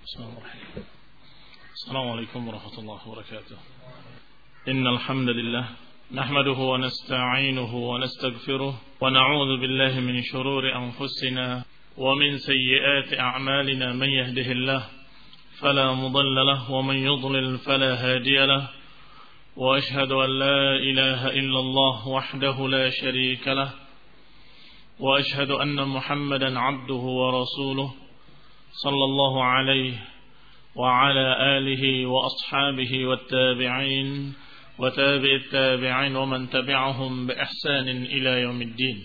Bismillahirrahmanirrahim. Assalamualaikum warahmatullahi wabarakatuh. Innal hamdalillah nahmaduhu wa nasta'inuhu wa nastaghfiruh wa na'udzu billahi min shururi anfusina wa min sayyiati a'malina man yahdihillahu fala mudilla lahu wa man yudlil fala hadiya lahu wa ashhadu an la ilaha illallah wahdahu la sharika lahu wa ashhadu anna Muhammadan 'abduhu wa rasuluhu sallallahu alaihi wa ala alihi wa ashabihi wattabi'in wa tabi'it tabi'in wa man tabi'ahum bi ihsanin ila yaumiddin.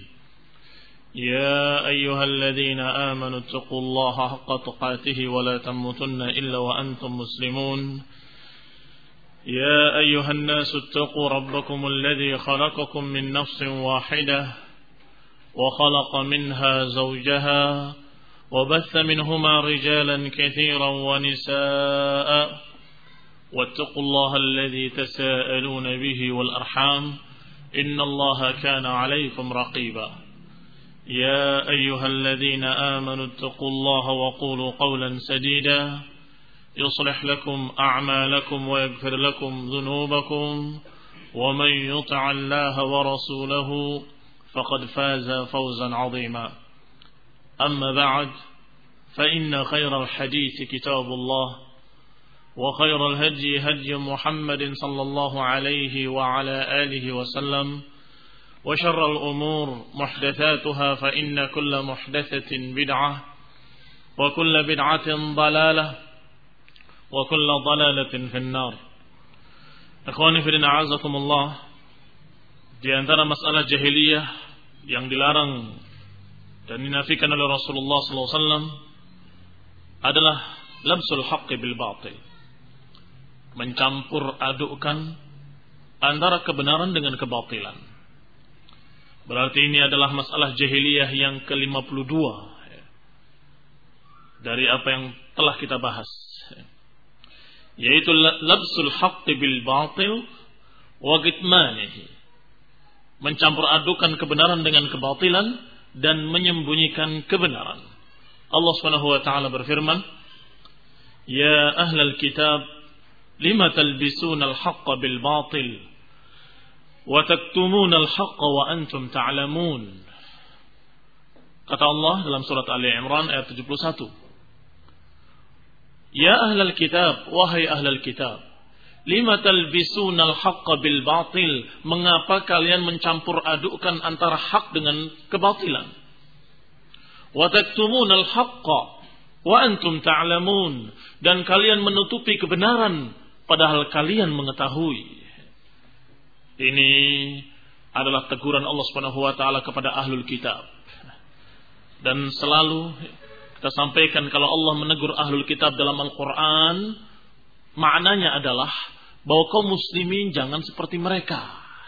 Ya ayyuhalladzina amanu taqullaha haqqa tuqatih wa la tamutunna illa wa antum muslimun. Ya ayyuhan nasu ittaqu rabbakum alladzi khalaqakum min nafsin wahidah wa khalaqa minha zawjaha وبث منهما رجالا كثيرا ونساء واتقوا الله الذي تساءلون به والأرحام إن الله كان عليكم رقيبا يا أيها الذين آمنوا اتقوا الله وقولوا قولا سديدا يصلح لكم أعمالكم ويغفر لكم ذنوبكم ومن يطع الله ورسوله فقد فاز فوزا عظيما أما بعد فإن خير الحديث كتاب الله وخير الهدي هدي محمد صلى الله عليه وعلى آله وسلم وشر الأمور محدثاتها فإن كل محدثة بدعة وكل بدعة ضلالة وكل ضلالة في النار. Ikhwani fillah a'azakumullah, di antara masalah jahiliyah yang dilarang dan dinafikan oleh Rasulullah SAW adalah labsul haqqi bil batil, mencampur adukkan antara kebenaran dengan kebatilan. Berarti ini adalah masalah jahiliyah yang ke-52 dari apa yang telah kita bahas, yaitu labsul haqqi bil batil wa kitmanihi, mencampur adukan kebenaran dengan kebatilan dan menyembunyikan kebenaran. Allah Subhanahu wa taala berfirman, "Ya ahlal kitab, lima talbisuna al-haqqa bil batil wa taktumuna al-haqqa wa antum ta'lamun." Kata Allah dalam surat Ali Imran ayat 71. Ya ahlal kitab, wahai ahlal kitab, lima talbisuna al-haqqa bil batil, mengapa kalian mencampur adukkan antara hak dengan kebatilan? Wa taktumuna al-haqqa wa antum ta'lamun, dan kalian menutupi kebenaran padahal kalian mengetahui. Ini adalah teguran Allah Subhanahu wa taala kepada ahlul kitab. Dan selalu kita sampaikan kalau Allah menegur ahlul kitab dalam Al-Qur'an, maknanya adalah bahwa kaum muslimin jangan seperti mereka.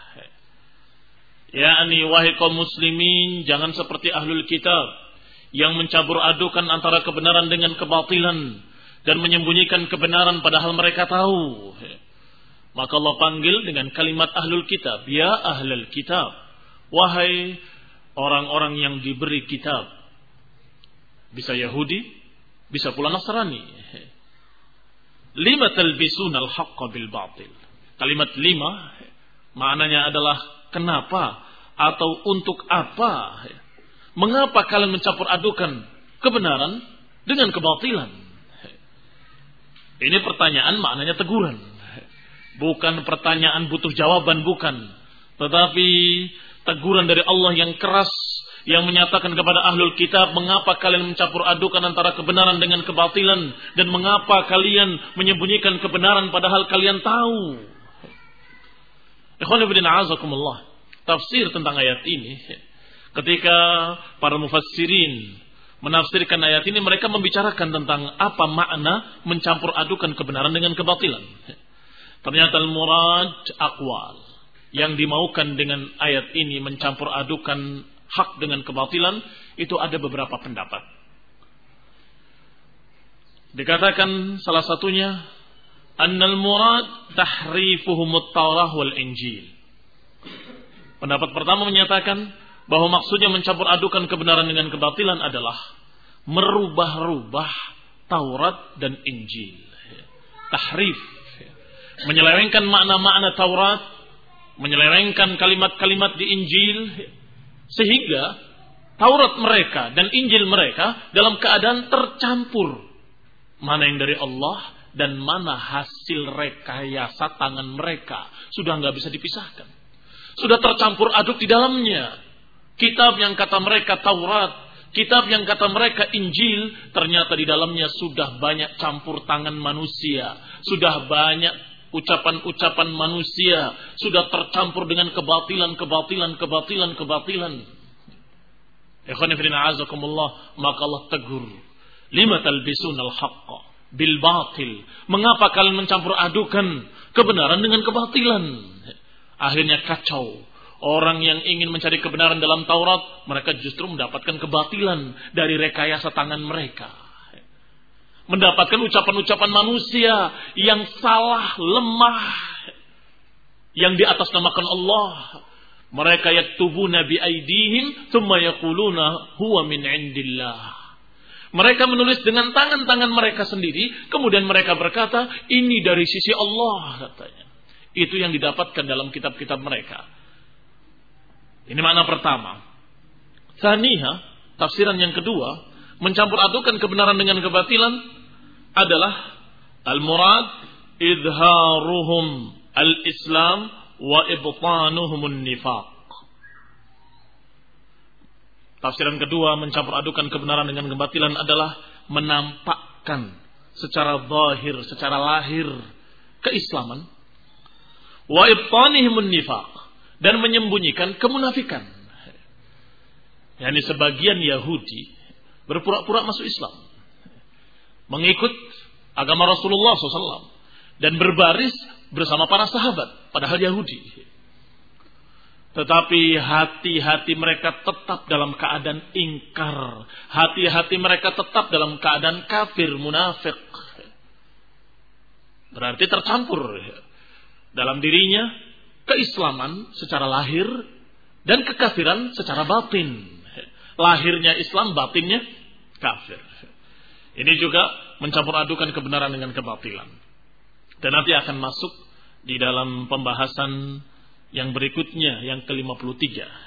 Yakni wahai kaum muslimin, jangan seperti ahlul kitab yang mencampur adukan antara kebenaran dengan kebatilan dan menyembunyikan kebenaran padahal mereka tahu. Maka Allah panggil dengan kalimat ahlul kitab, ya ahlul kitab, wahai orang-orang yang diberi kitab. Bisa Yahudi, bisa pula Nasrani. Lima talbisuna al-haqqa bil batil. Kalimat lima maknanya adalah kenapa atau untuk apa? Mengapa kalian mencampur adukan kebenaran dengan kebatilan? Ini pertanyaan, maknanya teguran. Bukan pertanyaan butuh jawaban, bukan. Tetapi teguran dari Allah yang keras, yang menyatakan kepada ahlul kitab, mengapa kalian mencampur adukan antara kebenaran dengan kebatilan, dan mengapa kalian menyembunyikan kebenaran padahal kalian tahu. Ikhwan fillah a'azakumullah, tafsir tentang ayat ini, ketika para mufassirin menafsirkan ayat ini, mereka membicarakan tentang apa makna mencampur adukan kebenaran dengan kebatilan. Ternyata al-murad aqwal, yang dimaukan dengan ayat ini mencampur adukan hak dengan kebatilan, itu ada beberapa pendapat. Dikatakan salah satunya, annal murad tahrifuhumut Taurah wal Injil. Pendapat pertama menyatakan bahwa maksudnya mencampur adukan kebenaran dengan kebatilan adalah merubah-rubah Taurat dan Injil. Tahrif, menyelewengkan makna-makna Taurat, menyelewengkan kalimat-kalimat di Injil, sehingga Taurat mereka dan Injil mereka dalam keadaan tercampur. Mana yang dari Allah dan mana hasil rekayasa tangan mereka. Sudah nggak bisa dipisahkan. Sudah tercampur aduk di dalamnya. Kitab yang kata mereka Taurat, kitab yang kata mereka Injil, ternyata di dalamnya sudah banyak campur tangan manusia. Sudah banyak ucapan-ucapan manusia. Sudah tercampur dengan kebatilan. Ikhwani fillah azakumullah, maka Allah tegur, lima talbisunal haqqa bil batil. Mengapa kalian mencampur adukan kebenaran dengan kebatilan? Akhirnya kacau. Orang yang ingin mencari kebenaran dalam Taurat, mereka justru mendapatkan kebatilan dari rekayasa tangan mereka. Mendapatkan ucapan-ucapan manusia yang salah, lemah, yang di atas namakan Allah. Mereka yaktubuna bi aidihim thumma yaquluna huwa min indillah. Mereka menulis dengan tangan-tangan mereka sendiri, kemudian mereka berkata, ini dari sisi Allah, katanya. Itu yang didapatkan dalam kitab-kitab mereka. Ini makna pertama. Tsaniha, tafsiran yang kedua, mencampur adukan kebenaran dengan kebatilan adalah al-murad idharuhum al-islam wa ibtanuhumun nifaq. Tafsiran kedua mencampur adukan kebenaran dengan kebatilan adalah menampakkan secara zahir, secara lahir keislaman, wa ibtanuhumun nifaq, dan menyembunyikan kemunafikan. Yani sebagian Yahudi berpura-pura masuk Islam, mengikut agama Rasulullah SAW, dan berbaris bersama para sahabat, padahal Yahudi. Tetapi hati-hati mereka tetap dalam keadaan ingkar. Hati-hati mereka tetap dalam keadaan kafir, munafik. Berarti tercampur dalam dirinya keislaman secara lahir dan kekafiran secara batin. Lahirnya Islam, batinnya kafir. Ini juga mencampur adukan kebenaran dengan kebatilan. Dan nanti akan masuk di dalam pembahasan yang berikutnya, yang ke-53.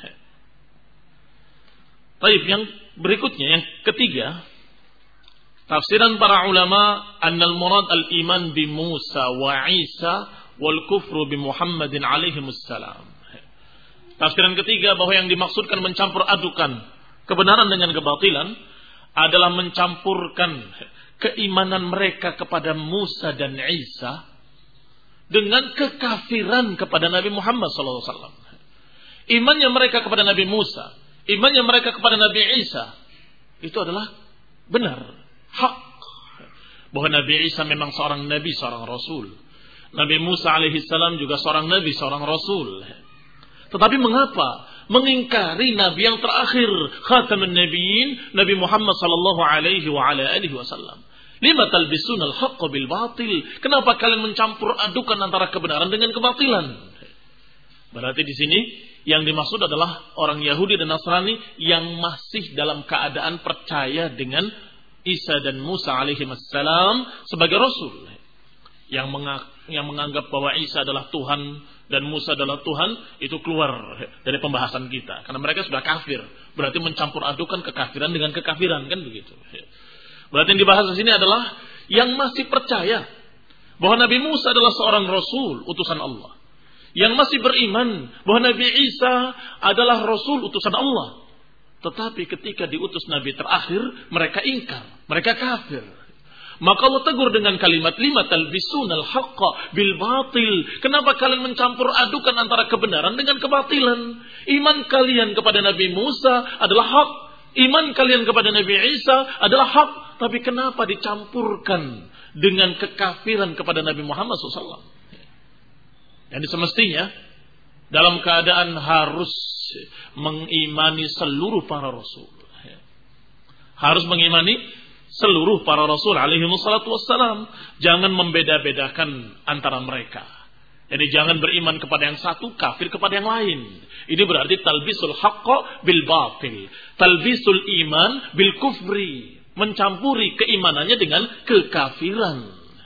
Baik, yang berikutnya, yang ketiga, tafsiran para ulama, annal murad al-iman bi Musa wa Isa wal kufru bi Muhammadin alaihimussalam. Tafsiran ketiga, bahwa yang dimaksudkan mencampur adukan kebenaran dengan kebatilan adalah mencampurkan keimanan mereka kepada Musa dan Isa dengan kekafiran kepada Nabi Muhammad SAW. Imannya mereka kepada Nabi Musa, imannya mereka kepada Nabi Isa, itu adalah benar, hak. Bahwa Nabi Isa memang seorang Nabi, seorang Rasul. Nabi Musa alaihissalam juga seorang Nabi, seorang Rasul. Tetapi mengapa mengingkari Nabi yang terakhir, khatamun nabiyyin, Nabi Muhammad sallallahu alaihi wa ala alihi wasallam? Lima talbisun al-haqqa bil batil. Kenapa kalian mencampur adukan antara kebenaran dengan kebatilan? Berarti di sini yang dimaksud adalah orang Yahudi dan Nasrani yang masih dalam keadaan percaya dengan Isa dan Musa alaihi wassalam sebagai Rasul. Yang menganggap bahwa Isa adalah Tuhan dan Musa adalah Tuhan, itu keluar dari pembahasan kita. Karena mereka sudah kafir. Berarti mencampur adukan kekafiran dengan kekafiran, kan begitu. Berarti yang dibahas di sini adalah yang masih percaya bahwa Nabi Musa adalah seorang Rasul, utusan Allah. Yang masih beriman bahwa Nabi Isa adalah Rasul, utusan Allah. Tetapi ketika diutus Nabi terakhir, mereka ingkar, mereka kafir. Maka Allah tegur dengan kalimat lima talbisunal haqqa bil batil. Kenapa kalian mencampur adukan antara kebenaran dengan kebatilan? Iman kalian kepada Nabi Musa adalah hak, iman kalian kepada Nabi Isa adalah hak. Tapi kenapa dicampurkan dengan kekafiran kepada Nabi Muhammad SAW? Yang semestinya dalam keadaan harus mengimani seluruh para Rasul. Harus mengimani seluruh para Rasul alaihi wassalatu wassalam. Jangan membeda-bedakan antara mereka. Jadi jangan beriman kepada yang satu, kafir kepada yang lain. Ini berarti talbisul haqqa bil batil. Talbisul iman bil kufri. mencampuri keimanannya dengan kekafiran.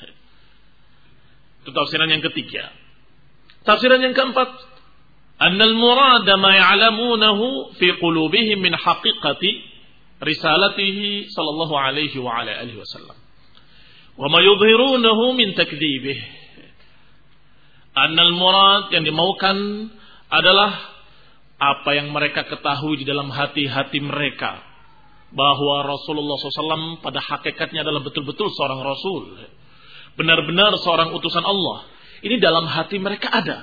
Itu tafsiran yang ketiga. Tafsiran yang keempat, annal murada ma ya'lamunahu fi qulubihim min haqiqati risalatihi sallallahu alaihi wa ala alihi wasallam wa ma yudhirunahu min takdzibih. Annal murad, yang dimaukan adalah apa yang mereka ketahui di dalam hati-hati mereka, bahwa Rasulullah SAW pada hakikatnya adalah betul-betul seorang Rasul, benar-benar seorang utusan Allah. Ini dalam hati mereka ada.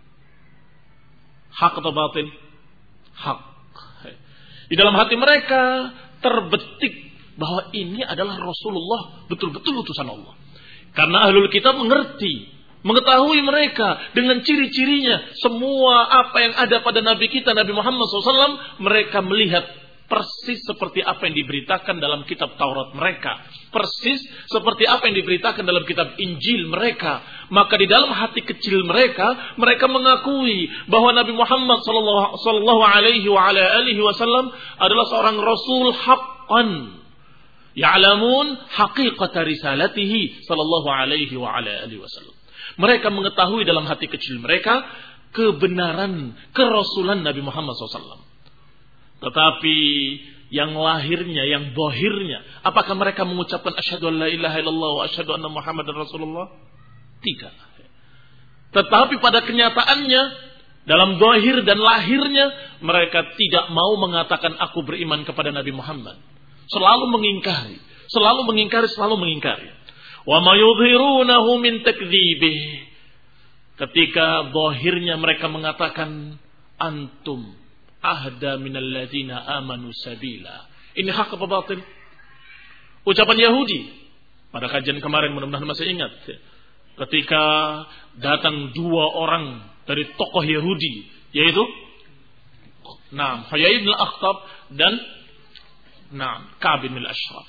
Hak atau batin? Hak. Di dalam hati mereka terbetik bahwa ini adalah Rasulullah, betul-betul utusan Allah. Karena ahlul kitab mengetahui mereka dengan ciri-cirinya. Semua apa yang ada pada Nabi kita, Nabi Muhammad SAW, mereka melihat persis seperti apa yang diberitakan dalam kitab Taurat mereka. Persis seperti apa yang diberitakan dalam kitab Injil mereka. Maka di dalam hati kecil mereka, mereka mengakui bahwa Nabi Muhammad sallallahu alaihi wasallam adalah seorang rasul haqqan. Ya'lamun haqiqata risalatihi sallallahu alaihi wasallam. Mereka mengetahui dalam hati kecil mereka kebenaran kerasulan Nabi Muhammad SAW. Tetapi yang lahirnya, yang zahirnya, apakah mereka mengucapkan asyhadu an la ilaha illallah wa asyhadu anna Muhammadar Rasulullah? Tidak. Tetapi pada kenyataannya, dalam zahir dan lahirnya, mereka tidak mau mengatakan aku beriman kepada Nabi Muhammad. Selalu mengingkari. Wa ma yudhirunahu min takdzibih. Ketika zahirnya mereka mengatakan antum ahda minal ladzina amanu sabila. Ini hak apa batil? Ucapan Yahudi pada kajian kemarin, mudah-mudahan masih ingat, ketika datang dua orang dari tokoh Yahudi, yaitu Huyai bin Akhtab dan Ka'b bin al-Ashraf.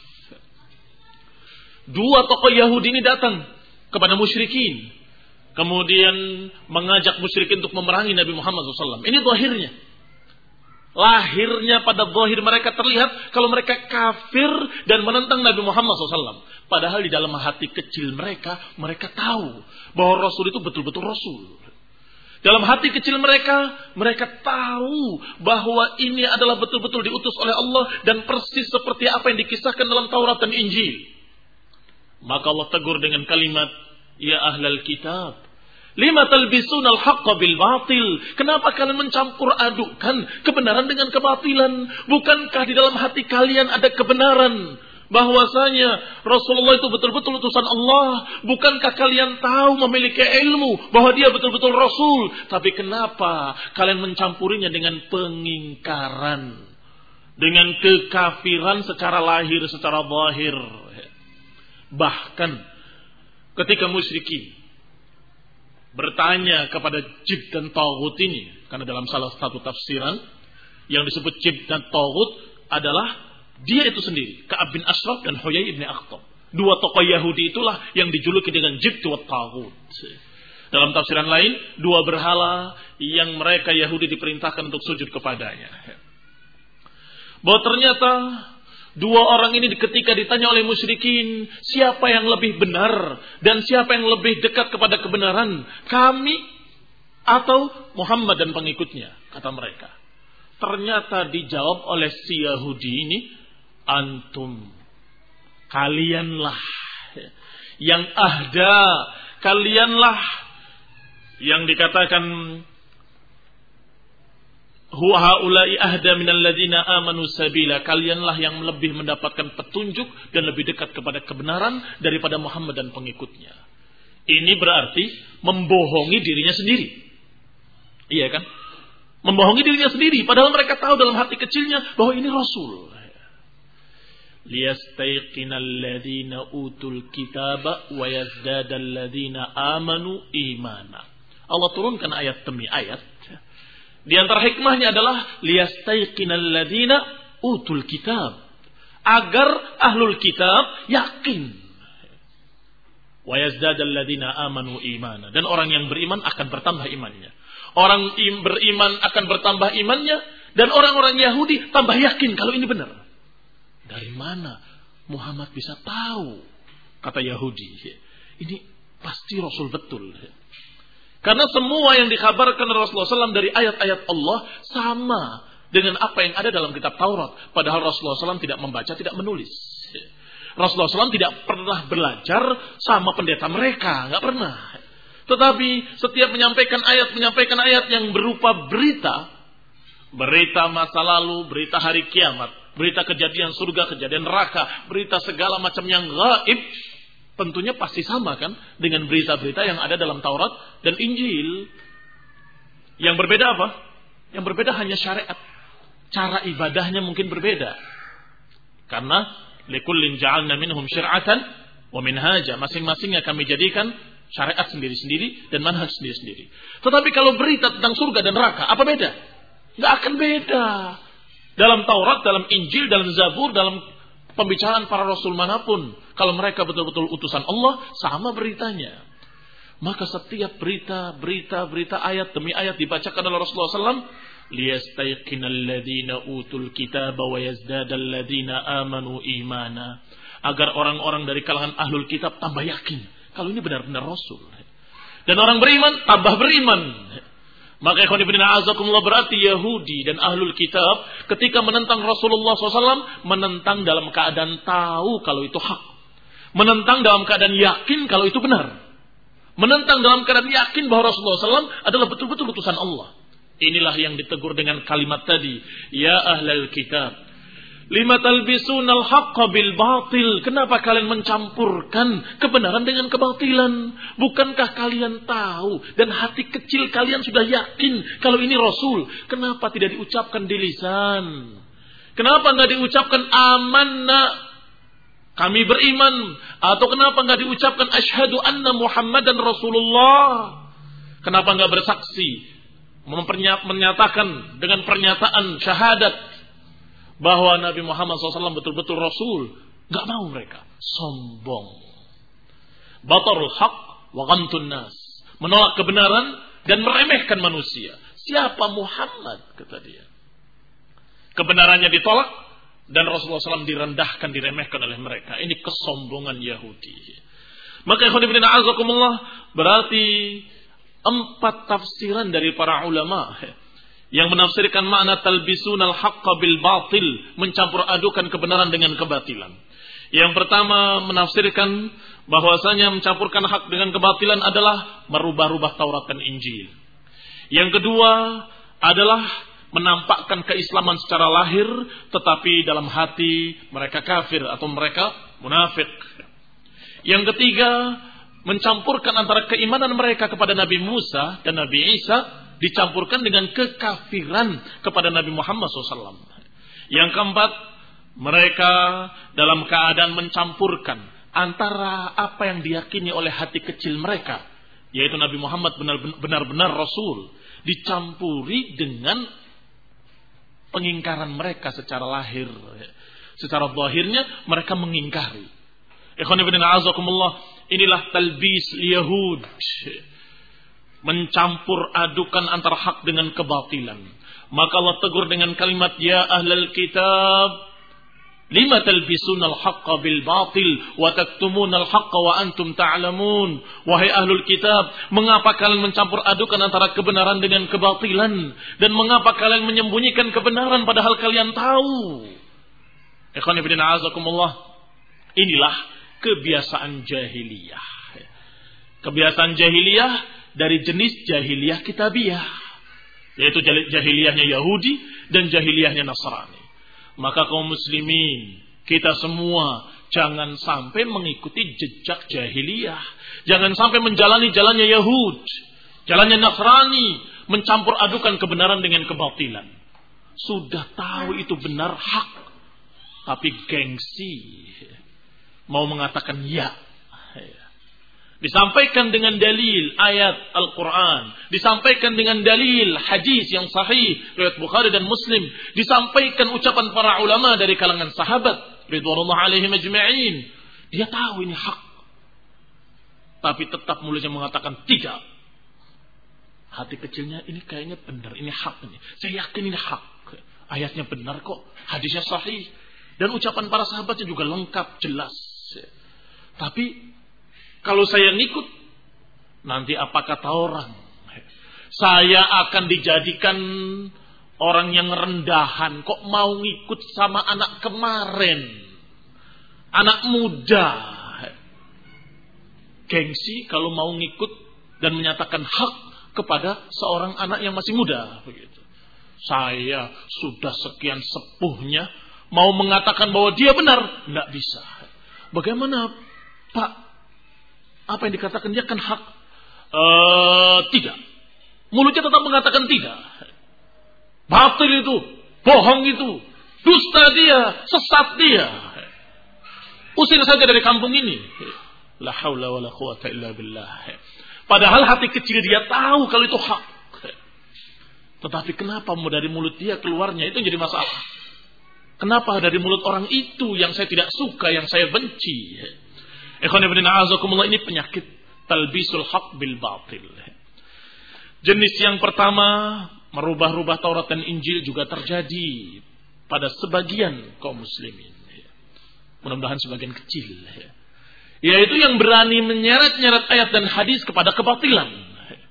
Dua tokoh Yahudi ini datang kepada musyrikin, kemudian mengajak musyrikin untuk memerangi Nabi Muhammad SAW. Ini zahirnya. Lahirnya pada zahir mereka terlihat kalau mereka kafir dan menentang Nabi Muhammad SAW. Padahal di dalam hati kecil mereka, mereka tahu bahwa Rasul itu betul-betul Rasul. Dalam hati kecil mereka, mereka tahu bahwa ini adalah betul-betul diutus oleh Allah dan persis seperti apa yang dikisahkan dalam Taurat dan Injil. Maka Allah tegur dengan kalimat, ya ahlal kitab, lima talbisun al-haqqa bil batil. Kenapa kalian mencampur adukan kebenaran dengan kebatilan? Bukankah di dalam hati kalian ada kebenaran bahwasanya Rasulullah itu betul-betul utusan Allah? Bukankah kalian tahu, memiliki ilmu bahwa dia betul-betul Rasul? Tapi kenapa kalian mencampurinya dengan pengingkaran, dengan kekafiran secara lahir, secara zahir? Bahkan ketika musyrikin bertanya kepada Jib dan Taghut ini, karena dalam salah satu tafsiran yang disebut Jib dan Taghut adalah dia itu sendiri, Ka'ab bin Ashraf dan Huyai bin Akhtab. Dua tokoh Yahudi itulah yang dijuluki dengan Jib dan Taghut. Dalam tafsiran lain, dua berhala yang mereka Yahudi diperintahkan untuk sujud kepadanya. Bahwa ternyata dua orang ini ketika ditanya oleh musyrikin, siapa yang lebih benar dan siapa yang lebih dekat kepada kebenaran, kami atau Muhammad dan pengikutnya, kata mereka. Ternyata dijawab oleh si Yahudi ini, antum, kalianlah yang ahda, kalianlah yang dikatakan huwa haula'i ahda minal ladzina amanu sabila. Kalianlah yang lebih mendapatkan petunjuk dan lebih dekat kepada kebenaran daripada Muhammad dan pengikutnya. Ini berarti membohongi dirinya sendiri. Iya kan? Membohongi dirinya sendiri, padahal mereka tahu dalam hati kecilnya bahwa ini Rasul. Liyastayqinal ladzina utul kitaba wa yazdadal ladzina amanu imana. Allah turunkan ayat demi ayat. Di antara hikmahnya adalah liyastayqinal ladzina utul kitab, agar ahlul kitab yakin. Wa yazdadal ladzina amanu imana, dan orang yang beriman akan bertambah imannya. Orang beriman akan bertambah imannya, dan orang-orang Yahudi tambah yakin kalau ini benar. Dari mana Muhammad bisa tahu? Kata Yahudi, ini pasti Rasul betul. Karena semua yang dikabarkan Rasulullah SAW dari ayat-ayat Allah sama dengan apa yang ada dalam kitab Taurat. Padahal Rasulullah SAW tidak membaca, tidak menulis. Rasulullah SAW tidak pernah belajar sama pendeta mereka, nggak pernah. Tetapi setiap menyampaikan ayat yang berupa berita masa lalu, berita hari kiamat, berita kejadian surga, kejadian neraka, berita segala macam yang gaib, tentunya pasti sama kan dengan berita-berita yang ada dalam Taurat dan Injil. Yang berbeda apa? Yang berbeda hanya syariat. Cara ibadahnya mungkin berbeda. Karena likullin ja'alna minhum syir'atan wa minhaja. Masing-masingnya kami jadikan syariat sendiri-sendiri dan manhaj sendiri-sendiri. Tetapi kalau berita tentang surga dan neraka, apa beda? Nggak akan beda. Dalam Taurat, dalam Injil, dalam Zabur, dalam pembicaraan para rasul manapun, kalau mereka betul-betul utusan Allah, sama beritanya. Maka setiap berita ayat demi ayat dibacakan oleh Rasulullah SAW, liyastayqinal ladzina utul kitaba wa yazdadal ladzina amanu imana, agar orang-orang dari kalangan ahlul kitab tambah yakin kalau ini benar-benar Rasul. Dan orang beriman tambah beriman. Maka ikhwan fillah azakumullah, berarti Yahudi dan ahlul kitab ketika menentang Rasulullah SAW, menentang dalam keadaan tahu kalau itu hak. Menentang dalam keadaan yakin kalau itu benar. Menentang dalam keadaan yakin bahwa Rasulullah SAW adalah betul-betul utusan Allah. Inilah yang ditegur dengan kalimat tadi. Ya ahlal kitab, lima talbisunal haqqa bil batil. Kenapa kalian mencampurkan kebenaran dengan kebatilan? Bukankah kalian tahu dan hati kecil kalian sudah yakin kalau ini Rasul? Kenapa tidak diucapkan di lisan? Kenapa enggak diucapkan amanna, kami beriman? Atau kenapa enggak diucapkan asyhadu anna Muhammadan Rasulullah? Kenapa enggak bersaksi, menyatakan dengan pernyataan syahadat bahwa Nabi Muhammad SAW betul-betul Rasul? Gak mau mereka. Sombong. Batarul haq wa ghamtun nas. Menolak kebenaran dan meremehkan manusia. Siapa Muhammad? Kata dia. Kebenarannya ditolak dan Rasulullah SAW direndahkan, diremehkan oleh mereka. Ini kesombongan Yahudi. Maka ikhwan fillah azakumullah, berarti 4 tafsiran dari para ulama yang menafsirkan makna talbisunal haqqa bil batil, mencampur adukan kebenaran dengan kebatilan. Yang pertama menafsirkan bahwasanya mencampurkan hak dengan kebatilan adalah merubah-rubah Taurat dan Injil. Yang kedua adalah menampakkan keislaman secara lahir, tetapi dalam hati mereka kafir atau mereka munafik. Yang ketiga, mencampurkan antara keimanan mereka kepada Nabi Musa dan Nabi Isa dicampurkan dengan kekafiran kepada Nabi Muhammad SAW. Yang keempat, mereka dalam keadaan mencampurkan antara apa yang diyakini oleh hati kecil mereka, yaitu Nabi Muhammad benar-benar Rasul, dicampuri dengan pengingkaran mereka secara lahir. Secara zahirnya mereka mengingkari. Ikhwan fillah azakumullah, inilah talbis Yahud, mencampur adukan antara hak dengan kebatilan. Maka Allah tegur dengan kalimat ya ahlal kitab, lima talbisunal haqqa bil batil wa taktumunal haqqa wa antum ta'lamun. Wahai ahlul kitab, mengapa kalian mencampur adukan antara kebenaran dengan kebatilan, dan mengapa kalian menyembunyikan kebenaran padahal kalian tahu? Ikhwan fillah azakumullah, inilah kebiasaan jahiliyah. Kebiasaan jahiliyah dari jenis jahiliyah kitabiyah, yaitu jahiliyahnya Yahudi dan jahiliyahnya Nasrani. Maka kaum muslimin, kita semua jangan sampai mengikuti jejak jahiliyah. Jangan sampai menjalani jalannya Yahud, jalannya Nasrani, mencampur adukan kebenaran dengan kebatilan. Sudah tahu itu benar, hak, tapi gengsi mau mengatakan ya. Disampaikan dengan dalil ayat Al-Quran, disampaikan dengan dalil hadis yang sahih riwayat Bukhari dan Muslim, disampaikan ucapan para ulama dari kalangan sahabat ridwanullah alaihim ajma'in. Dia tahu ini hak, tapi tetap mulutnya mengatakan tidak. Hati kecilnya ini kayaknya benar, ini hak ini. Saya yakin ini hak. Ayatnya benar kok, hadisnya sahih. Dan ucapan para sahabatnya juga lengkap, jelas. Tapi kalau saya ngikut, nanti apa kata orang? Saya akan dijadikan orang yang rendahan. Kok mau ngikut sama anak kemarin? Anak muda. Gengsi kalau mau ngikut dan menyatakan hak kepada seorang anak yang masih muda. Begitu. Saya sudah sekian sepuhnya, mau mengatakan bahwa dia benar, tidak bisa. Bagaimana Pak? Apa yang dikatakan dia kan hak? Tidak. Mulutnya tetap mengatakan tidak. Batil itu, bohong itu, dusta dia, sesat dia. Usir saja dari kampung ini. La haula wala quwata illa billah. Padahal hati kecil dia tahu kalau itu hak. Tetapi kenapa dari mulut dia keluarnya itu jadi masalah? Kenapa dari mulut orang itu yang saya tidak suka, yang saya benci? Ikhwan ibn a'azakumullah, ini penyakit talbisul haq bil batil. Jenis yang pertama, merubah-rubah Taurat dan Injil juga terjadi pada sebagian kaum muslimin. Mudah-mudahan sebagian kecil. Yaitu yang berani menyeret-nyeret ayat dan hadis kepada kebatilan.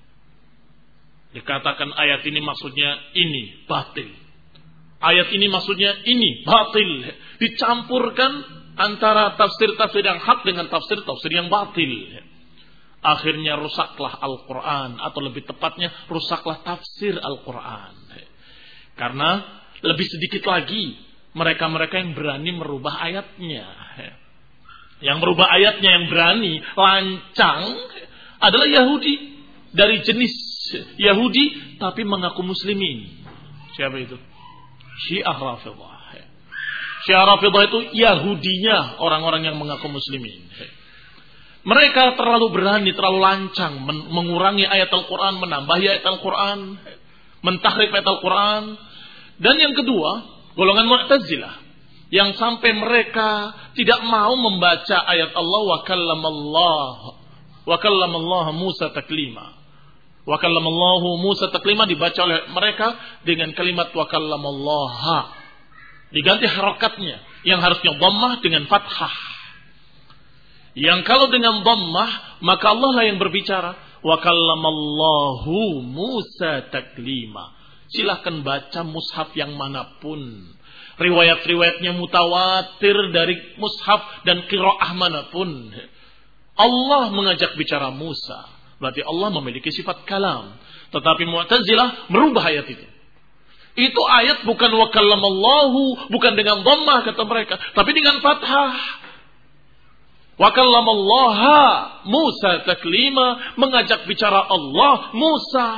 Dikatakan ayat ini maksudnya ini, batil. Ayat ini maksudnya ini, batil. Dicampurkan antara tafsir-tafsir yang hak dengan tafsir-tafsir yang batil. Akhirnya rusaklah Al-Quran. Atau lebih tepatnya rusaklah tafsir Al-Quran. Karena lebih sedikit lagi mereka-mereka yang berani merubah ayatnya. Yang merubah ayatnya, yang berani lancang adalah Yahudi. Dari jenis Yahudi tapi mengaku muslimin. Siapa itu? Syiah Rafidah. Syiah Rafidah itu Yahudinya orang-orang yang mengaku muslimin. Mereka terlalu berani, terlalu lancang mengurangi ayat Al-Quran, menambahi ayat Al-Quran, mentahrif ayat Al-Quran. Dan yang kedua, golongan Mu'tazilah yang sampai mereka tidak mau membaca ayat Allah wa kallamallahu Musa taklima. Wa kallamallahu Musa taklima dibaca oleh mereka dengan kalimat wa kallamallaha. Diganti harakatnya yang harusnya dhammah dengan fathah. Yang kalau dengan dhammah maka Allah lah yang berbicara. Wa kallamallahu Musa taklima. Silahkan baca mushaf yang manapun. Riwayat-riwayatnya mutawatir dari mushaf dan qiraah manapun. Allah mengajak bicara Musa. Berarti Allah memiliki sifat kalam. Tetapi Mu'tazilah merubah ayat itu. Itu ayat bukan wa kallamallahu, bukan dengan dhammah kata mereka, tapi dengan fathah. Wa kallamallaha Musa taklima, mengajak bicara Allah Musa.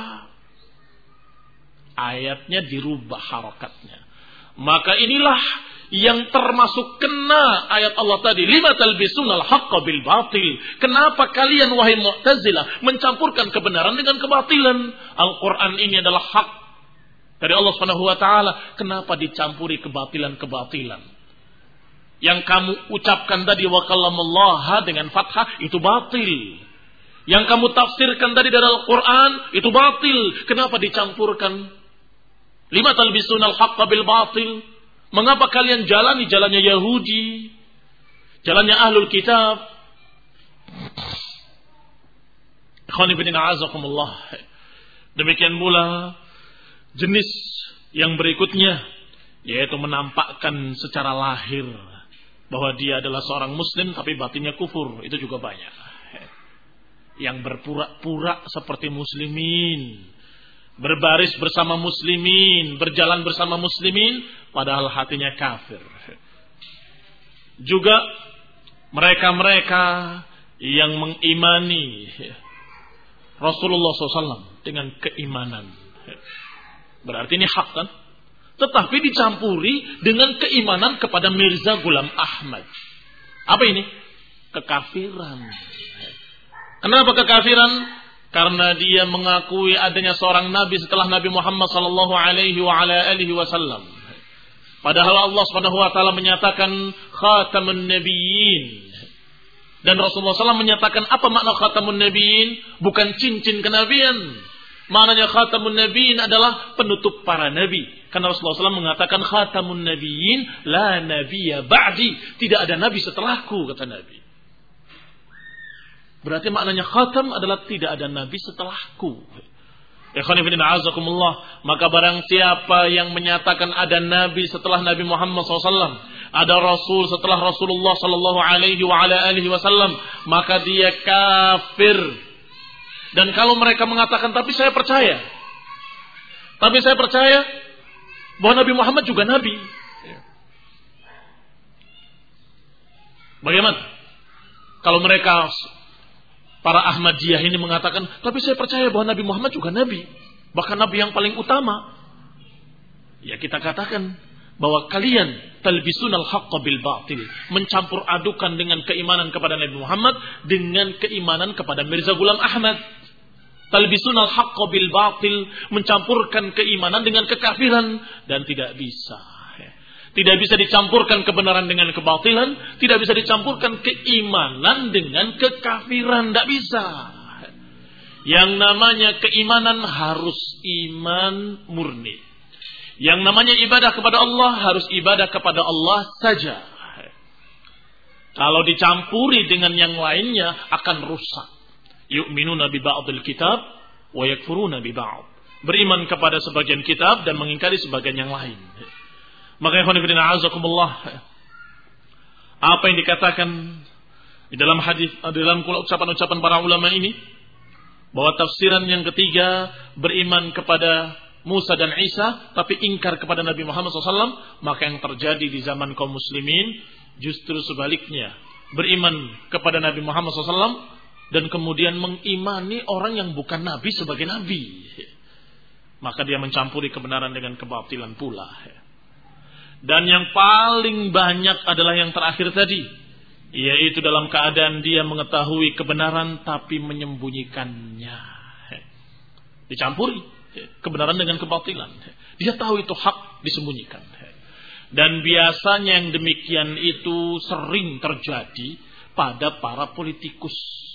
Ayatnya dirubah harakatnya. Maka inilah yang termasuk kena ayat Allah tadi, lima talbisunal haqqa bil batil. Kenapa kalian wahai Mu'tazilah mencampurkan kebenaran dengan kebatilan? Al-Quran ini adalah hak dari Allah Subhanahu wa taala. Kenapa dicampuri kebatilan-kebatilan? Yang kamu ucapkan tadi wa kallamallaha dengan fathah itu batil. Yang kamu tafsirkan tadi dari Al-Quran itu batil. Kenapa dicampurkan? Lima talbisunal haqqa bil batil. Mengapa kalian jalani jalannya Yahudi, jalannya Ahlul Kitab? Demikian pula jenis yang berikutnya, yaitu menampakkan secara lahir bahwa dia adalah seorang Muslim tapi batinnya kufur. Itu juga banyak. Yang berpura-pura seperti muslimin, berbaris bersama muslimin, berjalan bersama muslimin, padahal hatinya kafir. Juga mereka-mereka yang mengimani Rasulullah SAW dengan keimanan. Berarti ini hak kan? Tetapi dicampuri dengan keimanan kepada Mirza Ghulam Ahmad. Apa ini? Kekafiran. Kenapa kekafiran? Karena dia mengakui adanya seorang nabi setelah Nabi Muhammad sallallahu alaihi wasallam. Padahal Allah Subhanahu wa taala menyatakan khatamun nabiyyin. Dan Rasulullah SAW menyatakan apa makna khatamun nabiyyin? Bukan cincin kenabian. Maknanya khatamun nabiyyin adalah penutup para nabi. Karena Rasulullah SAW mengatakan khatamun nabiyyin la nabiyya ba'di. Tidak ada nabi setelahku, kata Nabi. Berarti maknanya khatam adalah tidak ada nabi setelahku. Ikhwani fillah azakumullah. Maka barang siapa yang menyatakan ada nabi setelah Nabi Muhammad SAW, ada rasul setelah Rasulullah sallallahu alaihi wa ala alihi wasallam, maka dia kafir. Dan kalau mereka mengatakan tapi saya percaya bahwa Nabi Muhammad juga nabi. Bagaimana kalau mereka para Ahmadiyah ini mengatakan, tapi saya percaya bahwa Nabi Muhammad juga nabi, bahkan nabi yang paling utama. Ya kita katakan bahwa kalian talbisunal haqqa bil batil, mencampur adukan dengan keimanan kepada Nabi Muhammad dengan keimanan kepada Mirza Ghulam Ahmad. Talbisunal haqqa bil batil, mencampurkan keimanan dengan kekafiran, dan tidak bisa. Tidak bisa dicampurkan kebenaran dengan kebatilan, tidak bisa dicampurkan keimanan dengan kekafiran, tidak bisa. Yang namanya keimanan harus iman murni. Yang namanya ibadah kepada Allah harus ibadah kepada Allah saja. Kalau dicampuri dengan yang lainnya akan rusak. Yu'minuna bi ba'dil kitab wa yakfuruna bi ba'd. Beriman kepada sebagian kitab dan mengingkari sebagian yang lain. Maka ikhwan fillah azakumullah, apa yang dikatakan di dalam hadis, dalam ucapan-ucapan para ulama ini, bahwa tafsiran yang ketiga beriman kepada Musa dan Isa tapi ingkar kepada Nabi Muhammad SAW, maka yang terjadi di zaman kaum muslimin justru sebaliknya, beriman kepada Nabi Muhammad SAW dan kemudian mengimani orang yang bukan Nabi sebagai Nabi, maka dia mencampuri kebenaran dengan kebatilan pula. Dan yang paling banyak adalah yang terakhir tadi, yaitu dalam keadaan dia mengetahui kebenaran tapi menyembunyikannya. Dicampuri kebenaran dengan kebatilan. Dia tahu itu hak, disembunyikan. Dan biasanya yang demikian itu sering terjadi pada para politikus.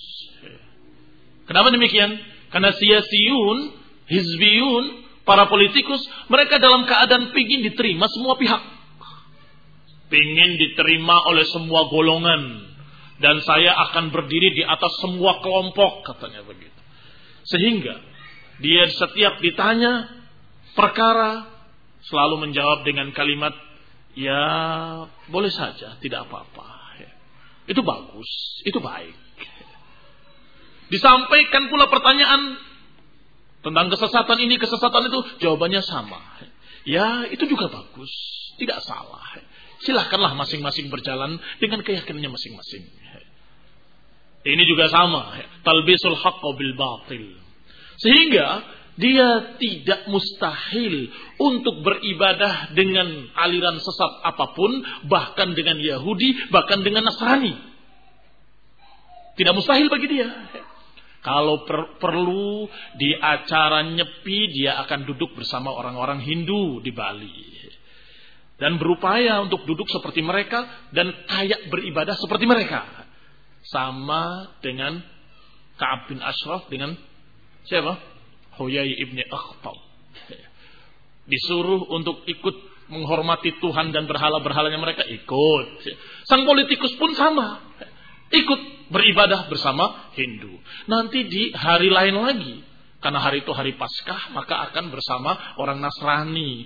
Kenapa demikian? Karena siyasiyun, hizbiyun, para politikus, mereka dalam keadaan pingin diterima semua pihak. Pingin diterima oleh semua golongan. Dan saya akan berdiri di atas semua kelompok, katanya begitu. Sehingga dia setiap ditanya perkara selalu menjawab dengan kalimat, ya boleh saja, tidak apa-apa. Itu bagus, itu baik. Disampaikan pula pertanyaan tentang kesesatan ini, kesesatan itu, jawabannya sama. Ya itu juga bagus, tidak salah. Silahkanlah masing-masing berjalan dengan keyakinannya masing-masing. Ini juga sama, talbisul haqqa bil batil. Sehingga dia tidak mustahil untuk beribadah dengan aliran sesat apapun, bahkan dengan Yahudi, bahkan dengan Nasrani. Tidak mustahil bagi dia. Kalau perlu di acara nyepi, dia akan duduk bersama orang-orang Hindu di Bali. Dan berupaya untuk duduk seperti mereka dan kayak beribadah seperti mereka. Sama dengan Ka'ab bin Ashraf dengan siapa? Huyai ibn Akhtab. Disuruh untuk ikut menghormati Tuhan dan berhala-berhalanya mereka, ikut. Sang politikus pun sama. Ikut beribadah bersama Hindu. Nanti di hari lain lagi, karena hari itu hari Paskah, maka akan bersama orang Nasrani.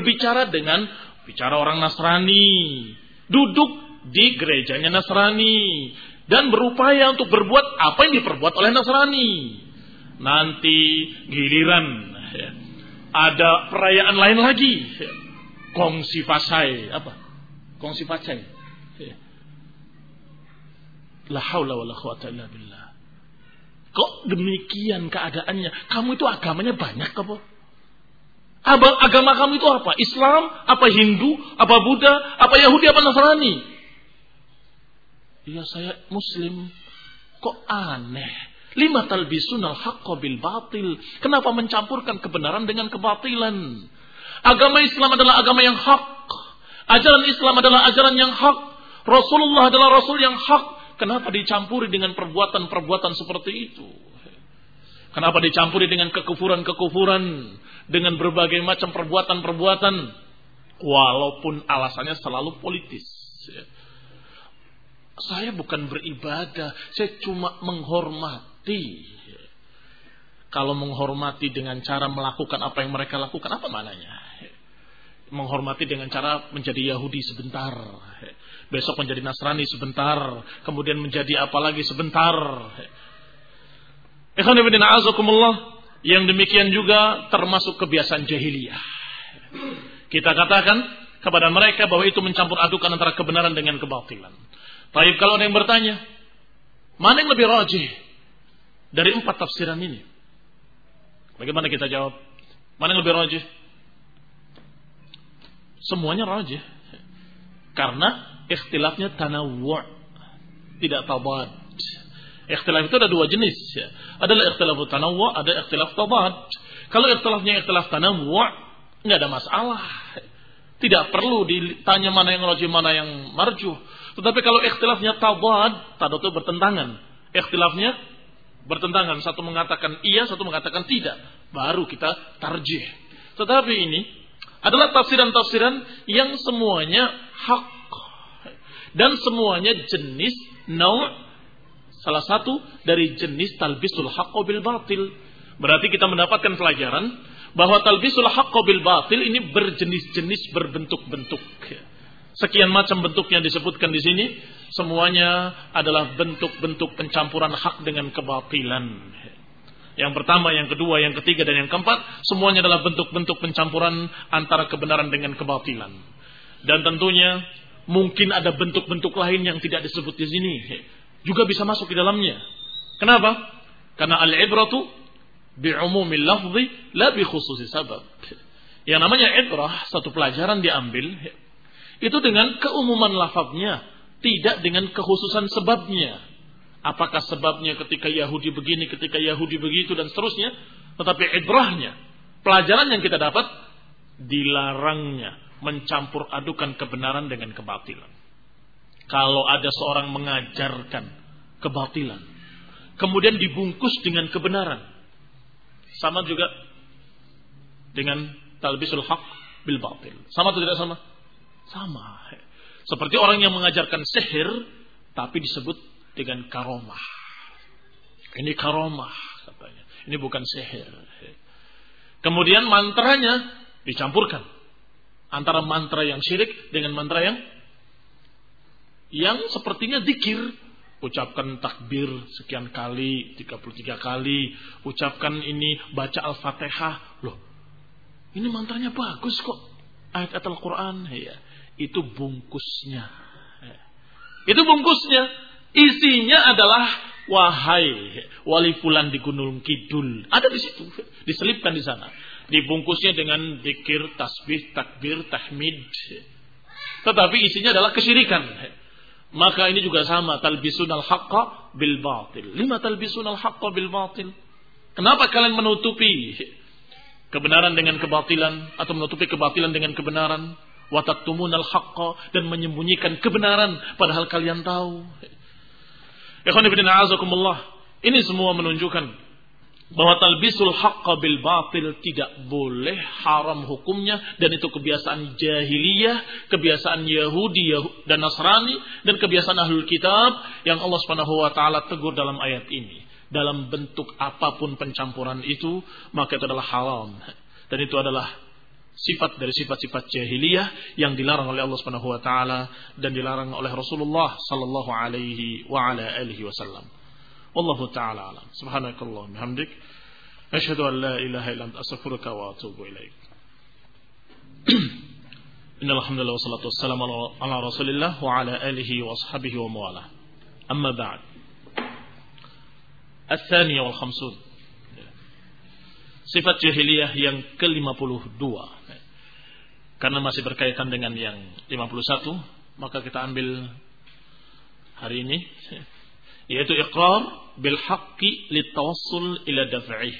Bicara orang Nasrani. Duduk di gerejanya Nasrani. Dan berupaya untuk berbuat apa yang diperbuat oleh Nasrani. Nanti giliran ada perayaan lain lagi. Kongsi Pasai. Apa? Kongsi Pasai. La haula wala quwata illa billah. Kok demikian keadaannya? Kamu itu agamanya banyak apa? Agama kamu itu apa? Islam, apa Hindu, apa Buddha, apa Yahudi, apa Nasrani? Ya saya Muslim. Kok aneh? Lima talbisunal haqqa bil batil. Kenapa mencampurkan kebenaran dengan kebatilan? Agama Islam adalah agama yang hak. Ajaran Islam adalah ajaran yang hak. Rasulullah adalah Rasul yang hak. Kenapa dicampuri dengan perbuatan-perbuatan seperti itu? Kenapa dicampuri dengan kekufuran-kekufuran, dengan berbagai macam perbuatan-perbuatan, walaupun alasannya selalu politis. Saya bukan beribadah, saya cuma menghormati. Kalau menghormati dengan cara melakukan apa yang mereka lakukan, apa mananya? Menghormati dengan cara menjadi Yahudi sebentar, besok menjadi Nasrani sebentar, kemudian menjadi apa lagi sebentar. Ikhwan fillah a'azakumullah, yang demikian juga termasuk kebiasaan jahiliyah. Kita katakan kepada mereka bahwa itu mencampur adukan antara kebenaran dengan kebatilan. Baik, kalau ada yang bertanya, mana yang lebih rajih dari 4 tafsiran ini? Bagaimana kita jawab? Mana yang lebih rajih? Semuanya rajih. Karena ikhtilafnya tanawwu', tidak tabad. Ikhtilaf itu ada 2 jenis. Adalah ikhtilaf tanawwu', ada ikhtilaf tabad. Kalau ikhtilafnya ikhtilaf tanawwu', enggak ada masalah. Tidak perlu ditanya mana yang rajih, mana yang marjuh. Tetapi kalau ikhtilafnya tabad itu bertentangan. Ikhtilafnya bertentangan. Satu mengatakan iya, satu mengatakan tidak. Baru kita tarjih. Tetapi ini adalah tafsiran-tafsiran yang semuanya hak. Dan semuanya jenis salah satu dari jenis talbisul haqq bil batil. Berarti kita mendapatkan pelajaran bahwa talbisul haqq bil batil ini berjenis-jenis, berbentuk-bentuk. Sekian macam bentuknya disebutkan di sini, semuanya adalah bentuk-bentuk pencampuran hak dengan kebatilan. Yang pertama, yang kedua, yang ketiga, dan yang keempat, semuanya adalah bentuk-bentuk pencampuran antara kebenaran dengan kebatilan. Dan tentunya mungkin ada bentuk-bentuk lain yang tidak disebut di sini, juga bisa masuk di dalamnya. Kenapa? Karena al-ibratu bi'umumil lafzi la bi khususi sabab. Yang namanya ibrah, satu pelajaran diambil itu dengan keumuman lafaznya, tidak dengan kekhususan sebabnya. Apakah sebabnya ketika Yahudi begini, ketika Yahudi begitu, dan seterusnya. Tetapi ibrahnya, pelajaran yang kita dapat, dilarangnya mencampur adukan kebenaran dengan kebatilan. Kalau ada seorang mengajarkan kebatilan, kemudian dibungkus dengan kebenaran, sama juga dengan talbisul haq bil batil. Sama atau tidak sama? Sama. Seperti orang yang mengajarkan sihir, tapi disebut dengan karomah. Ini karomah katanya. Ini bukan sihir. Kemudian mantranya dicampurkan antara mantra yang syirik dengan mantra yang sepertinya zikir. Ucapkan takbir sekian kali, 33 kali. Ucapkan ini, baca Al-Fatihah. Loh, ini mantranya bagus kok. Ayat-ayat Al-Quran. Ya, itu bungkusnya. Itu bungkusnya. Isinya adalah wahai wali fulan di Gunung Kidul. Ada di situ. Diselipkan di sana. Dibungkusnya dengan zikir, tasbih, takbir, tahmid. Tetapi isinya adalah kesyirikan. Maka ini juga sama, talbisunal haqqa bil batil. Lima talbisunal haqqa bil batil. Kenapa kalian menutupi kebenaran dengan kebatilan, atau menutupi kebatilan dengan kebenaran? Wa taktumunal haqqa, dan menyembunyikan kebenaran padahal kalian tahu. Ikhwan fillah a'azakumullah. Ini semua menunjukkan bahwa talbisul haqqa bil batil tidak boleh, haram hukumnya, dan itu kebiasaan jahiliyah, kebiasaan Yahudi dan Nasrani, dan kebiasaan ahlul kitab yang Allah Subhanahu wa taala tegur dalam ayat ini. Dalam bentuk apapun pencampuran itu, maka itu adalah haram. Dan itu adalah sifat dari sifat-sifat jahiliyah yang dilarang oleh Allah Subhanahu wa taala dan dilarang oleh Rasulullah sallallahu alaihi wa ala alihi wasallam. Wallahu ta'ala alam. Subhanakallah bihamdik, asyhadu an la ilaha illa anta, astaghfiruka wa atubu ilaik. Innal hamdalillah wassalatu wassalamu ala Rasulillah wa ala alihi wa ashabihi wa mawalah. Amma ba'd. Ats-tsaniyah wal khamsun. Sifat jahiliyah yang ke-52. Karena masih berkaitan dengan yang 51, maka kita ambil hari ini, yaitu iqrar bil haqqi litawassul ila daf'ih.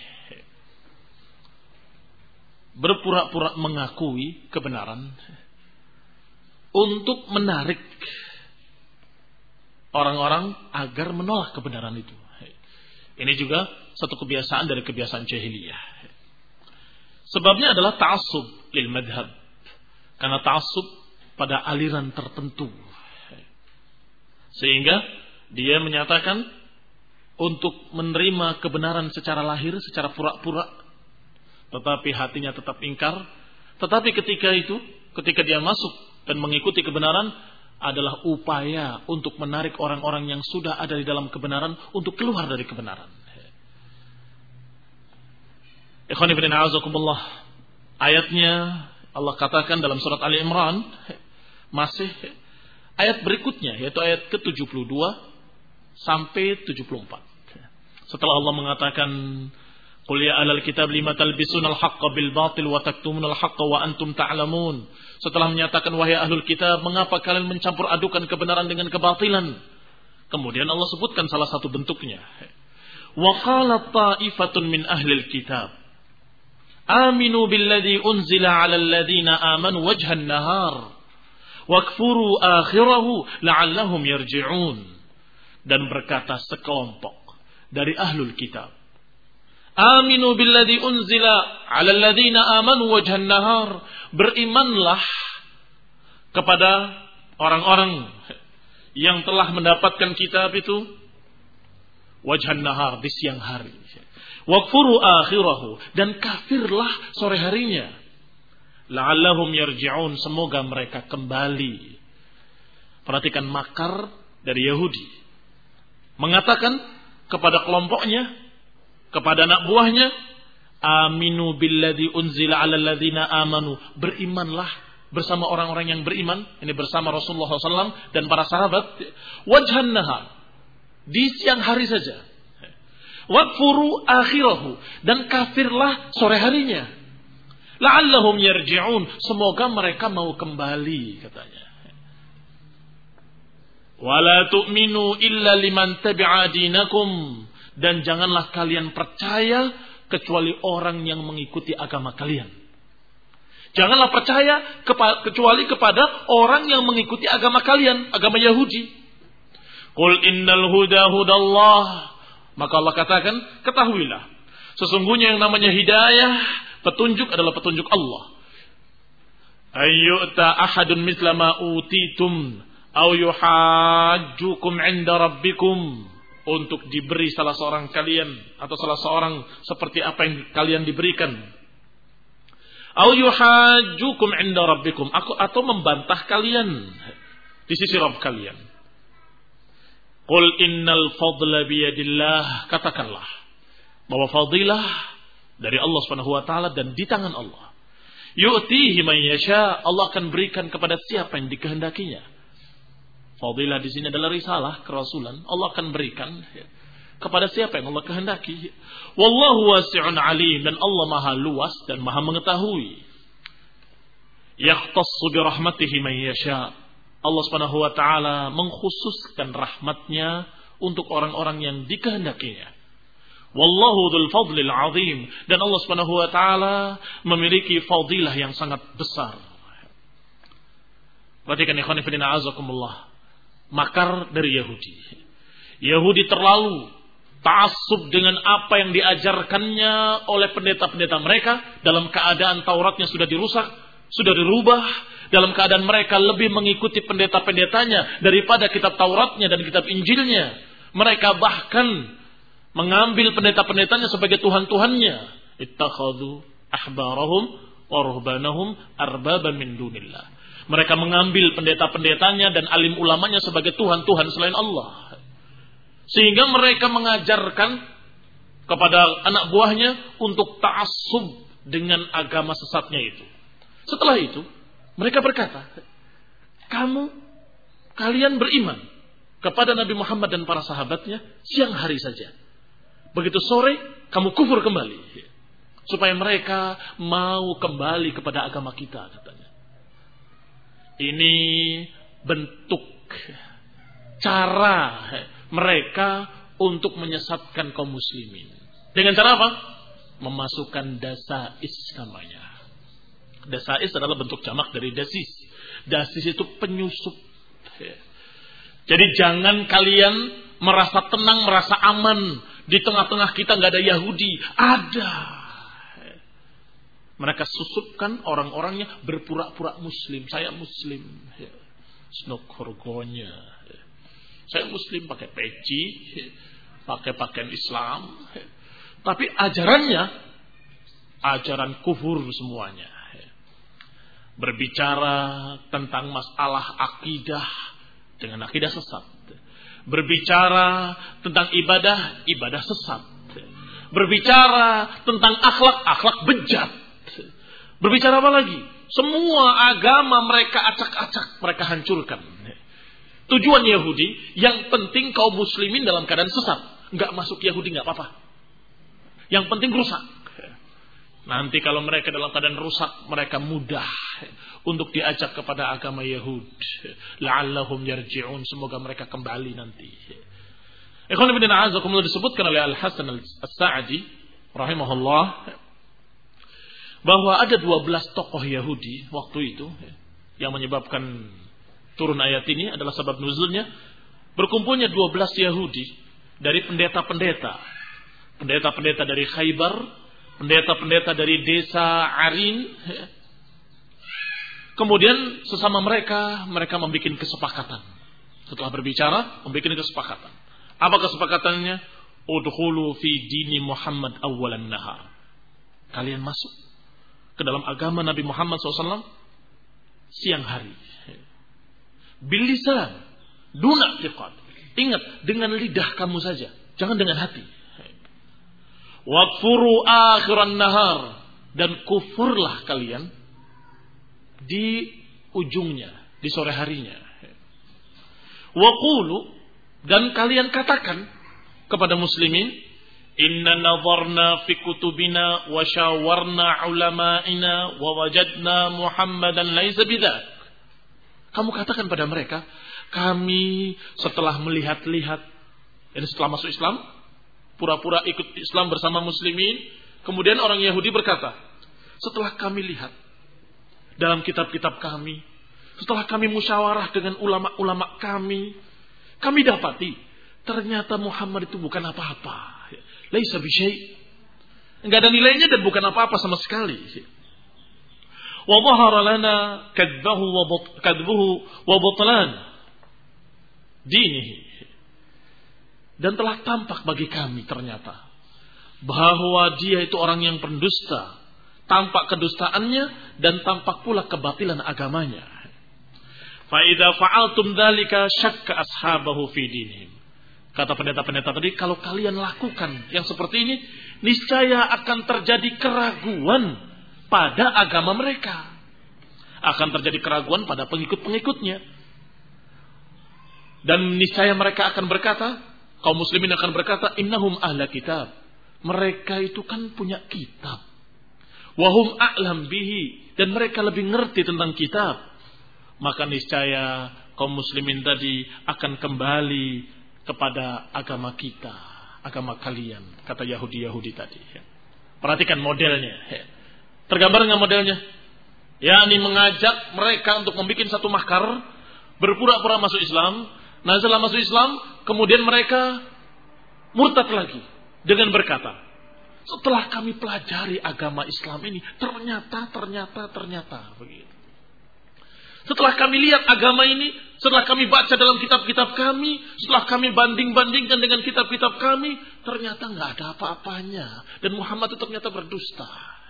Berpura-pura mengakui kebenaran untuk menarik orang-orang agar menolak kebenaran itu. Ini juga satu kebiasaan dari kebiasaan jahiliyah. Sebabnya adalah ta'assub lil madhab. Karena ta'assub pada aliran tertentu. Sehingga dia menyatakan untuk menerima kebenaran secara lahir, secara pura-pura, tetapi hatinya tetap ingkar. Tetapi ketika dia masuk dan mengikuti kebenaran, adalah upaya untuk menarik orang-orang yang sudah ada di dalam kebenaran untuk keluar dari kebenaran. Ikhwan fillah a'azakumullah. Ayatnya Allah katakan dalam surat Ali Imran, masih ayat berikutnya, yaitu ayat ke-72 sampai 74. Setelah Allah mengatakan, qul ya ahlal kitab lima talbisunal haqqa bil batil wa taktumunal haqqa wa antum ta'lamun. Setelah menyatakan wahai ahlul kitab, mengapa kalian mencampur adukan kebenaran dengan kebatilan? Kemudian Allah sebutkan salah satu bentuknya. Wa qalat ta'ifatun min ahlil kitab aminu billadzi unzila 'alal ladzina amanu wajhan nahar wakfuru akhirahu la'allahum yarji'un. Dan berkata sekelompok dari ahlul kitab, aminu billadzi unzila 'alal ladzina amanu wajhan nahar, berimanlah kepada orang-orang yang telah mendapatkan kitab itu wajhan nahar, di siang hari. Wakfuru akhirahu, dan kafirlah sore harinya. La'allahum yarji'un, semoga mereka kembali. Perhatikan makar dari Yahudi. Mengatakan kepada kelompoknya, kepada anak buahnya, aminu billadzi unzila 'alal ladzina amanu, berimanlah bersama orang-orang yang beriman, ini bersama Rasulullah SAW dan para sahabat, wajhan nahar, di siang hari saja. Wakfuru akhirahu, dan kafirlah sore harinya. La'allahum yarji'un, semoga mereka mau kembali, katanya. Wala tu'minu illa liman tabi'a dinakum, dan janganlah kalian percaya kecuali orang yang mengikuti agama kalian. Janganlah percaya kecuali kepada orang yang mengikuti agama kalian, agama Yahudi. Qul innal huda hudallah. Maka Allah katakan, ketahuilah, sesungguhnya yang namanya hidayah, petunjuk adalah petunjuk Allah. Ayyu'ta ahadun mithla ma utitum aw yuhajjukum 'inda rabbikum, untuk diberi salah seorang kalian atau salah seorang seperti apa yang kalian diberikan. Aw yuhajjukum 'inda rabbikum, atau membantah kalian di sisi Rabb kalian. Qul innal fadla biyadillah, katakanlah bahwa fadilah dari Allah Subhanahu wa taala dan di tangan Allah. Yu'tihi man yasha, Allah akan berikan kepada siapa yang dikehendakinya. Fadilah di sini adalah risalah, kerasulan. Allah akan berikan kepada siapa yang Allah kehendaki. Wallahu wasi'un alim, dan Allah Maha luas dan Maha mengetahui. Yakhtassu bi rahmatihi man yasha. Allah Subhanahu wa taala mengkhususkan rahmatnya untuk orang-orang yang dikehendakinya. Wallahu dzul fadlil azim, dan Allah Subhanahu wa taala memiliki fadilah yang sangat besar. Perhatikan ikhwan fillah a'azakumullah. Makar dari Yahudi. Yahudi terlalu ta'assub dengan apa yang diajarkannya oleh pendeta-pendeta mereka, dalam keadaan Tauratnya sudah dirusak, sudah dirubah, dalam keadaan mereka lebih mengikuti pendeta-pendetanya daripada kitab Tauratnya dan kitab Injilnya. Mereka bahkan mengambil pendeta-pendetanya sebagai Tuhan-Tuhannya. Ittakhadhu ahbarahum wa ruhbanahum arbaban min dunillah. Mereka mengambil pendeta-pendetanya dan alim ulamanya sebagai Tuhan-Tuhan selain Allah. Sehingga mereka mengajarkan kepada anak buahnya untuk ta'assub dengan agama sesatnya itu. Setelah itu, mereka berkata, kalian beriman kepada Nabi Muhammad dan para sahabatnya siang hari saja. Begitu sore, kamu kufur kembali. Supaya mereka mau kembali kepada agama kita, katanya. Ini bentuk cara mereka untuk menyesatkan kaum muslimin. Dengan cara apa? Memasukkan dasais namanya. Dasais adalah bentuk jamak dari dasis. Dasis itu penyusup. Jadi jangan kalian merasa tenang, merasa aman Di tengah-tengah kita nggak ada Yahudi. Ada. Mereka susupkan orang-orangnya berpura-pura Muslim. Saya Muslim. Snokorogonya. Saya Muslim pakai peci, pakai pakaian Islam. Tapi ajarannya, ajaran kufur semuanya. Berbicara tentang masalah akidah dengan akidah sesat. Berbicara tentang ibadah, ibadah sesat. Berbicara tentang akhlak, akhlak bejat. Berbicara apa lagi? Semua agama mereka acak-acak, mereka hancurkan. Tujuan Yahudi, yang penting kaum muslimin dalam keadaan sesat. Enggak masuk Yahudi, enggak apa-apa. Yang penting rusak. Nanti kalau mereka dalam keadaan rusak, mereka mudah untuk diajak kepada agama Yahud. La'allahum yarji'un. Semoga mereka kembali nanti. Ikhwan fillah a'azakumullah, disebutkan oleh Al-Hasan As-Sa'di rahimahullah bahwa ada 12 tokoh Yahudi waktu itu yang menyebabkan turun ayat ini adalah sebab nuzulnya. Berkumpulnya 12 Yahudi dari pendeta-pendeta. Pendeta-pendeta dari Khaybar, pendeta-pendeta dari desa Arin. Kemudian sesama mereka membuat kesepakatan. Setelah berbicara, membuat kesepakatan. Apa kesepakatannya? Udkhulu fi dini Muhammad awwalan nahar. Kalian masuk ke dalam agama Nabi Muhammad SAW siang hari. Bil lisan, duna i'tiqad. Ingat, dengan lidah kamu saja, jangan dengan hati. Wakfuru akhiran nahar, dan kufurlah kalian di ujungnya, di sore harinya. Waqulu, dan kalian katakan kepada muslimin, inna nadharna fi kutubina wa syawarna ulama'ina wa wajadna Muhammadan laisa bidzak. Kamu katakan pada mereka, kami setelah melihat-lihat, dan setelah masuk Islam, pura-pura ikut Islam bersama muslimin. Kemudian orang Yahudi berkata, setelah kami lihat dalam kitab-kitab kami, setelah kami musyawarah dengan ulama-ulama kami dapati ternyata Muhammad itu bukan apa-apa. Laisa bisyai'. Enggak ada nilainya dan bukan apa-apa sama sekali. Wa dhahara lana kadbuhu wa butlan dinihi. Dan telah tampak bagi kami ternyata bahwa dia itu orang yang pendusta. Tampak kedustaannya dan tampak pula kebatilan agamanya. Fa idza fa'altum dzalika syakka ashabahu fi dinihim. Kata pendeta-pendeta tadi, kalau kalian lakukan yang seperti ini, niscaya akan terjadi keraguan pada agama mereka. Akan terjadi keraguan pada pengikut-pengikutnya. Dan niscaya mereka akan berkata, kaum muslimin akan berkata, innahum ahla kitab. Mereka itu kan punya kitab. Wahum a'lam bihi. Dan mereka lebih ngerti tentang kitab. Maka niscaya kaum muslimin tadi akan kembali kepada agama kita, agama kalian, kata Yahudi tadi. Perhatikan modelnya. Tergambar dengan modelnya? yakni mengajak mereka untuk membuat satu mahkar, berpura-pura masuk Islam. Nah, setelah masuk Islam, kemudian mereka murtad lagi dengan berkata, setelah kami pelajari agama Islam ini, ternyata begitu. Setelah kami lihat agama ini, setelah kami baca dalam kitab-kitab kami, setelah kami banding-bandingkan dengan kitab-kitab kami, ternyata nggak ada apa-apanya. Dan Muhammad itu ternyata berdusta.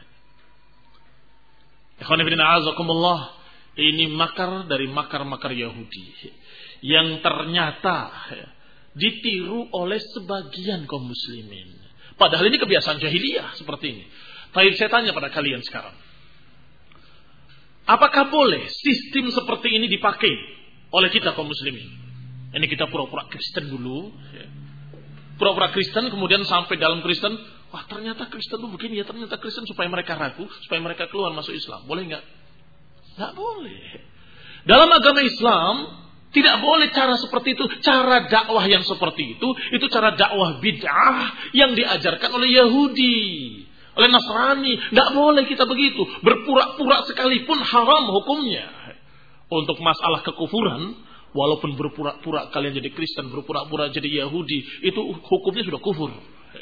Ini makar dari makar-makar Yahudi yang ternyata ditiru oleh sebagian kaum muslimin. Padahal ini kebiasaan jahiliyah seperti ini. Tapi saya tanya pada kalian sekarang, apakah boleh sistem seperti ini dipakai oleh kita kaum muslimin? Ini kita pura-pura Kristen dulu, pura-pura Kristen, kemudian sampai dalam Kristen, wah ternyata Kristen itu begini ya, ternyata Kristen, supaya mereka ragu, supaya mereka keluar masuk Islam. Boleh nggak? Nggak boleh. Dalam agama Islam tidak boleh cara seperti itu. Cara dakwah yang seperti itu cara dakwah bid'ah yang diajarkan oleh Yahudi, oleh Nasrani. Nggak boleh kita begitu. Berpura-pura sekalipun haram hukumnya. Untuk masalah kekufuran, walaupun berpura-pura kalian jadi Kristen, berpura-pura jadi Yahudi, itu hukumnya sudah kufur.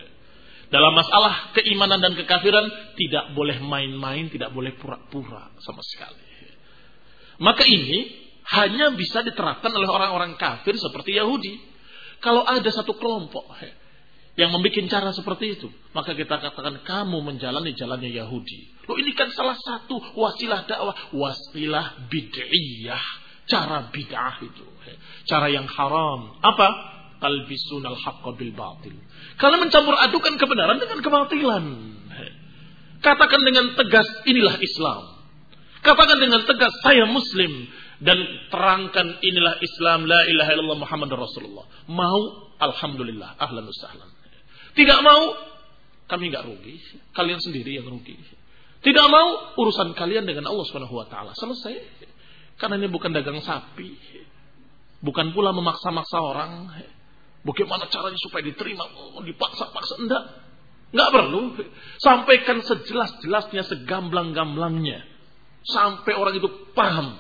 Dalam masalah keimanan dan kekafiran tidak boleh main-main, tidak boleh pura-pura sama sekali. Maka ini hanya bisa diterapkan oleh orang-orang kafir seperti Yahudi. Kalau ada satu kelompok yang membuat cara seperti itu, maka kita katakan kamu menjalani jalannya Yahudi. Loh, ini kan salah satu wasilah dakwah, wasilah bid'iyah, cara bid'ah itu, cara yang haram. Apa? Talbisunal haqqa bil batil. Kalian mencampur adukan kebenaran dengan kebatilan. Katakan dengan tegas, inilah Islam. Katakan dengan tegas, saya Muslim. Dan terangkan, inilah Islam, la ilaha illallah Muhammadur Rasulullah. Mau? Alhamdulillah, ahlan wa sahlan. Tidak mau? Kami enggak rugi. Kalian sendiri yang rugi. Tidak mau? Urusan kalian dengan Allah Subhanahu wa taala. Selesai. Karena ini bukan dagang sapi. Bukan pula memaksa-maksa orang. Bagaimana caranya supaya diterima? Dipaksa-paksa. Enggak perlu. Sampaikan sejelas-jelasnya, segamblang-gamblangnya. Sampai orang itu paham.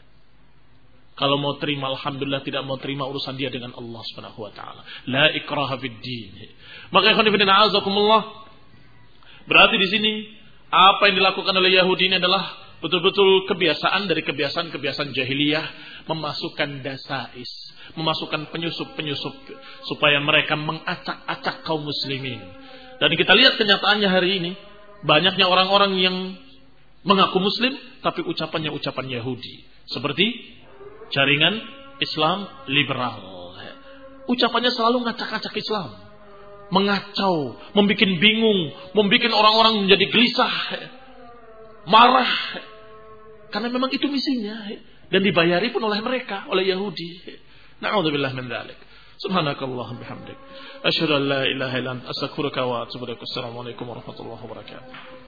Kalau mau terima, alhamdulillah. Tidak mau terima, urusan dia dengan Allah Subhanahu wa taala. La ikraha fid din. Maka ikhwan fillah a'azakumullah, berarti di sini apa yang dilakukan oleh Yahudi ini adalah betul-betul kebiasaan dari kebiasaan-kebiasaan jahiliyah, memasukkan dasais, memasukkan penyusup-penyusup supaya mereka mengacak-acak kaum muslimin. Dan kita lihat kenyataannya hari ini, banyaknya orang-orang yang mengaku muslim tapi ucapannya ucapan Yahudi, seperti jaringan Islam liberal. Ucapannya selalu ngacak-ngacak Islam, mengacau, membuat bingung, membuat orang-orang menjadi gelisah, marah. Karena memang itu misinya, dan dibayari pun oleh mereka, oleh Yahudi. Na'udzubillah min dzalik. Subhanakallahumma bihamdik, asyhadu an la ilaha illa anta, astaghfiruka wa atubu ilaik. Assalamualaikum warahmatullahi wabarakatuh.